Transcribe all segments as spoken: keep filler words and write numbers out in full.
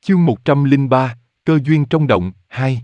Chương một trăm lẻ ba, cơ duyên trong động, hai.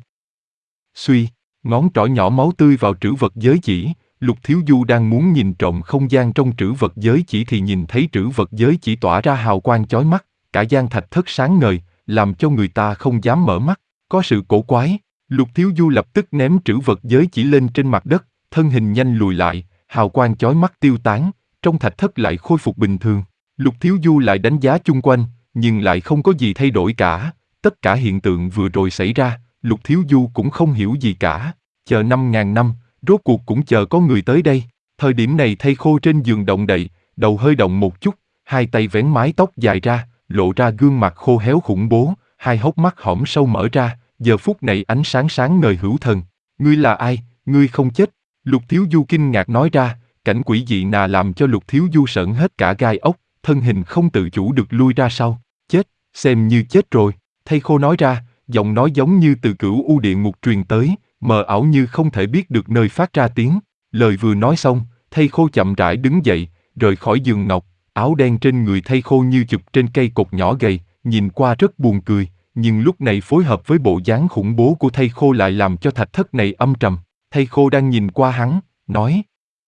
Suy, ngón trỏ nhỏ máu tươi vào trữ vật giới chỉ, Lục Thiếu Du đang muốn nhìn trộm không gian trong trữ vật giới chỉ thì nhìn thấy trữ vật giới chỉ tỏa ra hào quang chói mắt, cả gian thạch thất sáng ngời, làm cho người ta không dám mở mắt. Có sự cổ quái, Lục Thiếu Du lập tức ném trữ vật giới chỉ lên trên mặt đất, thân hình nhanh lùi lại, hào quang chói mắt tiêu tán, trong thạch thất lại khôi phục bình thường. Lục Thiếu Du lại đánh giá chung quanh, nhưng lại không có gì thay đổi cả. Tất cả hiện tượng vừa rồi xảy ra, Lục Thiếu Du cũng không hiểu gì cả. Chờ năm ngàn năm, rốt cuộc cũng chờ có người tới đây. Thời điểm này thây khô trên giường động đậy, đầu hơi động một chút, hai tay vén mái tóc dài ra, lộ ra gương mặt khô héo khủng bố, hai hốc mắt hõm sâu mở ra, giờ phút này ánh sáng sáng ngời hữu thần. Ngươi là ai, ngươi không chết? Lục Thiếu Du kinh ngạc nói ra, cảnh quỷ dị nà làm cho Lục Thiếu Du sởn hết cả gai ốc, thân hình không tự chủ được lui ra sau. Chết, xem như chết rồi. Thây khô nói ra, giọng nói giống như từ cửu u địa ngục truyền tới, mờ ảo như không thể biết được nơi phát ra tiếng. Lời vừa nói xong, thây khô chậm rãi đứng dậy, rời khỏi giường ngọc, áo đen trên người thây khô như chụp trên cây cột nhỏ gầy, nhìn qua rất buồn cười, nhưng lúc này phối hợp với bộ dáng khủng bố của thây khô lại làm cho thạch thất này âm trầm. Thây khô đang nhìn qua hắn, nói: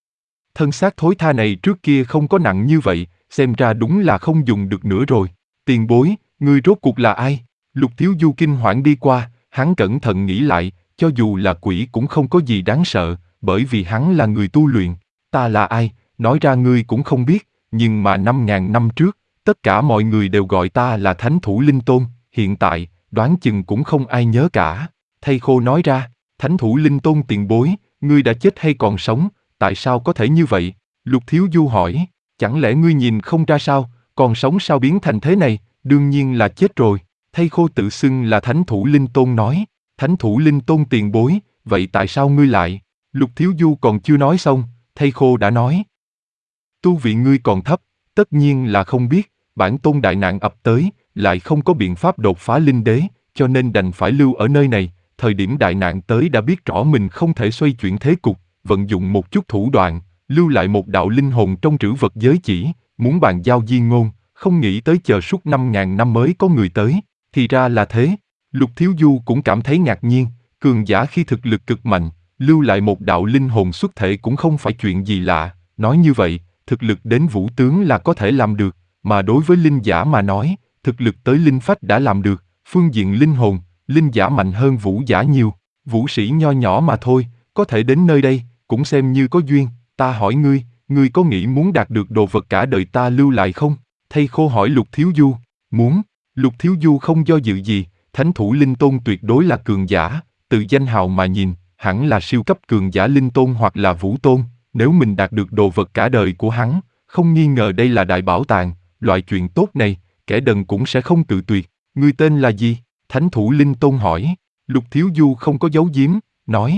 thân xác thối tha này trước kia không có nặng như vậy, xem ra đúng là không dùng được nữa rồi. Tiền bối, ngươi rốt cuộc là ai? Lục Thiếu Du kinh hoảng đi qua, hắn cẩn thận nghĩ lại, cho dù là quỷ cũng không có gì đáng sợ, bởi vì hắn là người tu luyện. Ta là ai, nói ra ngươi cũng không biết, nhưng mà năm ngàn năm trước, tất cả mọi người đều gọi ta là Thánh Thủ Linh Tôn, hiện tại, đoán chừng cũng không ai nhớ cả. Thây khô nói ra, Thánh Thủ Linh Tôn tiền bối, ngươi đã chết hay còn sống, tại sao có thể như vậy? Lục Thiếu Du hỏi, chẳng lẽ ngươi nhìn không ra sao, còn sống sao biến thành thế này, đương nhiên là chết rồi. Thây khô tự xưng là Thánh Thủ Linh Tôn nói, Thánh Thủ Linh Tôn tiền bối, vậy tại sao ngươi lại? Lục Thiếu Du còn chưa nói xong, thây khô đã nói, tu vị ngươi còn thấp, tất nhiên là không biết, bản tôn đại nạn ập tới, lại không có biện pháp đột phá linh đế, cho nên đành phải lưu ở nơi này. Thời điểm đại nạn tới đã biết rõ mình không thể xoay chuyển thế cục, vận dụng một chút thủ đoạn, lưu lại một đạo linh hồn trong trữ vật giới chỉ, muốn bàn giao di ngôn, không nghĩ tới chờ suốt năm ngàn năm mới có người tới. Thì ra là thế. Lục Thiếu Du cũng cảm thấy ngạc nhiên, cường giả khi thực lực cực mạnh, lưu lại một đạo linh hồn xuất thể cũng không phải chuyện gì lạ. Nói như vậy, thực lực đến vũ tướng là có thể làm được, mà đối với linh giả mà nói, thực lực tới linh phách đã làm được. Phương diện linh hồn, linh giả mạnh hơn vũ giả nhiều. Vũ sĩ nho nhỏ mà thôi, có thể đến nơi đây, cũng xem như có duyên. Ta hỏi ngươi, ngươi có nghĩ muốn đạt được đồ vật cả đời ta lưu lại không? Thây khô hỏi Lục Thiếu Du. Muốn. Lục Thiếu Du không do dự gì, Thánh Thủ Linh Tôn tuyệt đối là cường giả, từ danh hào mà nhìn, hẳn là siêu cấp cường giả Linh Tôn hoặc là Vũ Tôn. Nếu mình đạt được đồ vật cả đời của hắn, không nghi ngờ đây là đại bảo tàng, loại chuyện tốt này, kẻ đần cũng sẽ không tự tuyệt. Ngươi tên là gì? Thánh Thủ Linh Tôn hỏi. Lục Thiếu Du không có giấu giếm, nói: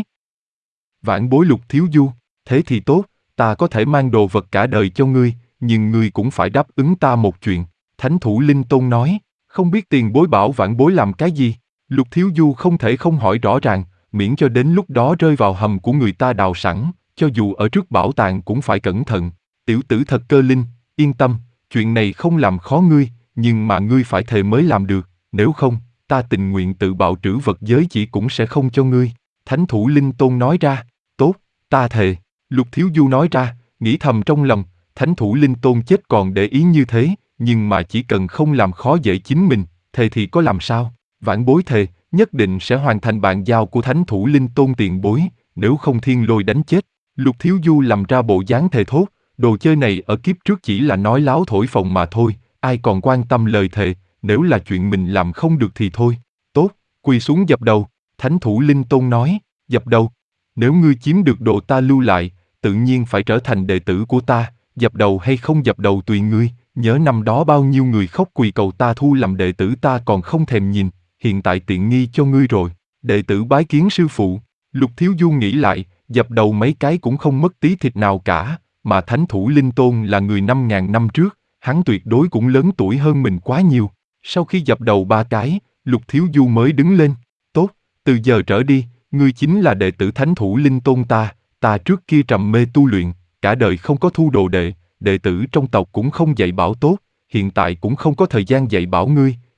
vãn bối Lục Thiếu Du. Thế thì tốt, ta có thể mang đồ vật cả đời cho ngươi, nhưng ngươi cũng phải đáp ứng ta một chuyện. Thánh Thủ Linh Tôn nói: không biết tiền bối bảo vãn bối làm cái gì? Lục Thiếu Du không thể không hỏi rõ ràng, miễn cho đến lúc đó rơi vào hầm của người ta đào sẵn, cho dù ở trước bảo tàng cũng phải cẩn thận. Tiểu tử thật cơ linh, yên tâm, chuyện này không làm khó ngươi, nhưng mà ngươi phải thề mới làm được, nếu không, ta tình nguyện tự bạo trữ vật giới chỉ cũng sẽ không cho ngươi. Thánh Thủ Linh Tôn nói ra, tốt, ta thề. Lục Thiếu Du nói ra, nghĩ thầm trong lòng, Thánh Thủ Linh Tôn chết còn để ý như thế, nhưng mà chỉ cần không làm khó dễ chính mình, thề thì có làm sao? Vãn bối thề, nhất định sẽ hoàn thành bàn giao của Thánh Thủ Linh Tôn tiền bối, nếu không thiên lôi đánh chết. Lục Thiếu Du làm ra bộ dáng thề thốt, đồ chơi này ở kiếp trước chỉ là nói láo thổi phồng mà thôi, ai còn quan tâm lời thề, nếu là chuyện mình làm không được thì thôi. Tốt, quỳ xuống dập đầu. Thánh Thủ Linh Tôn nói, dập đầu. Nếu ngươi chiếm được đồ ta lưu lại, tự nhiên phải trở thành đệ tử của ta, dập đầu hay không dập đầu tùy ngươi. Nhớ năm đó bao nhiêu người khóc quỳ cầu ta thu làm đệ tử ta còn không thèm nhìn, hiện tại tiện nghi cho ngươi rồi. Đệ tử bái kiến sư phụ. Lục Thiếu Du nghĩ lại, dập đầu mấy cái cũng không mất tí thịt nào cả, mà Thánh Thủ Linh Tôn là người năm ngàn năm trước, hắn tuyệt đối cũng lớn tuổi hơn mình quá nhiều. Sau khi dập đầu ba cái, Lục Thiếu Du mới đứng lên. Tốt, từ giờ trở đi, ngươi chính là đệ tử Thánh Thủ Linh Tôn ta, ta trước kia trầm mê tu luyện, cả đời không có thu đồ đệ, đệ tử trong tộc cũng không dạy bảo tốt, hiện tại cũng không có thời gian dạy bảo ngươi,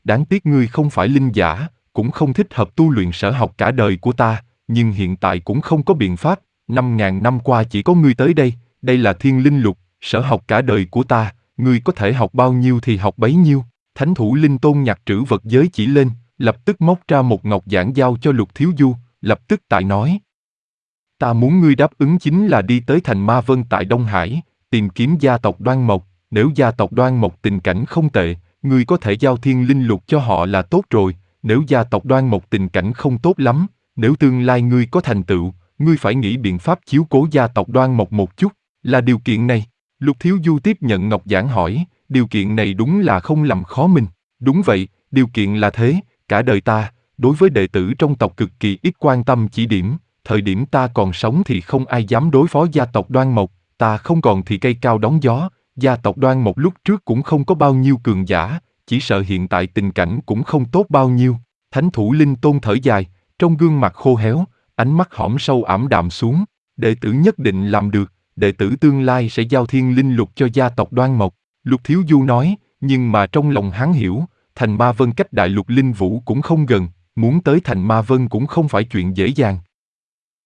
đáng tiếc ngươi không phải linh giả, cũng không thích hợp tu luyện sở học cả đời của ta, nhưng hiện tại cũng không có biện pháp, năm ngàn năm qua chỉ có ngươi tới đây, đây là thiên linh lục, sở học cả đời của ta, ngươi có thể học bao nhiêu thì học bấy nhiêu. Thánh thủ linh tôn nhặt trữ vật giới chỉ lên, lập tức móc ra một ngọc giản giao cho Lục Thiếu Du, lập tức tại nói. Ta muốn ngươi đáp ứng chính là đi tới thành Ma Vân tại Đông Hải, tìm kiếm gia tộc Đoan Mộc, nếu gia tộc Đoan Mộc tình cảnh không tệ, ngươi có thể giao thiên linh lục cho họ là tốt rồi, nếu gia tộc Đoan Mộc tình cảnh không tốt lắm, nếu tương lai ngươi có thành tựu, ngươi phải nghĩ biện pháp chiếu cố gia tộc Đoan Mộc một chút, là điều kiện này. Lục Thiếu Du tiếp nhận ngọc giản hỏi, điều kiện này đúng là không làm khó mình. Đúng vậy, điều kiện là thế, cả đời ta, đối với đệ tử trong tộc cực kỳ ít quan tâm chỉ điểm, thời điểm ta còn sống thì không ai dám đối phó gia tộc Đoan Mộc, ta không còn thì cây cao đón gió, gia tộc Đoan Mộc lúc trước cũng không có bao nhiêu cường giả, chỉ sợ hiện tại tình cảnh cũng không tốt bao nhiêu. Thánh thủ linh tôn thở dài, trong gương mặt khô héo, ánh mắt hõm sâu ảm đạm xuống, đệ tử nhất định làm được, đệ tử tương lai sẽ giao thiên linh lục cho gia tộc Đoan Mộc. Lục Thiếu Du nói, nhưng mà trong lòng hắn hiểu, thành Ma Vân cách đại lục linh vũ cũng không gần, muốn tới thành Ma Vân cũng không phải chuyện dễ dàng.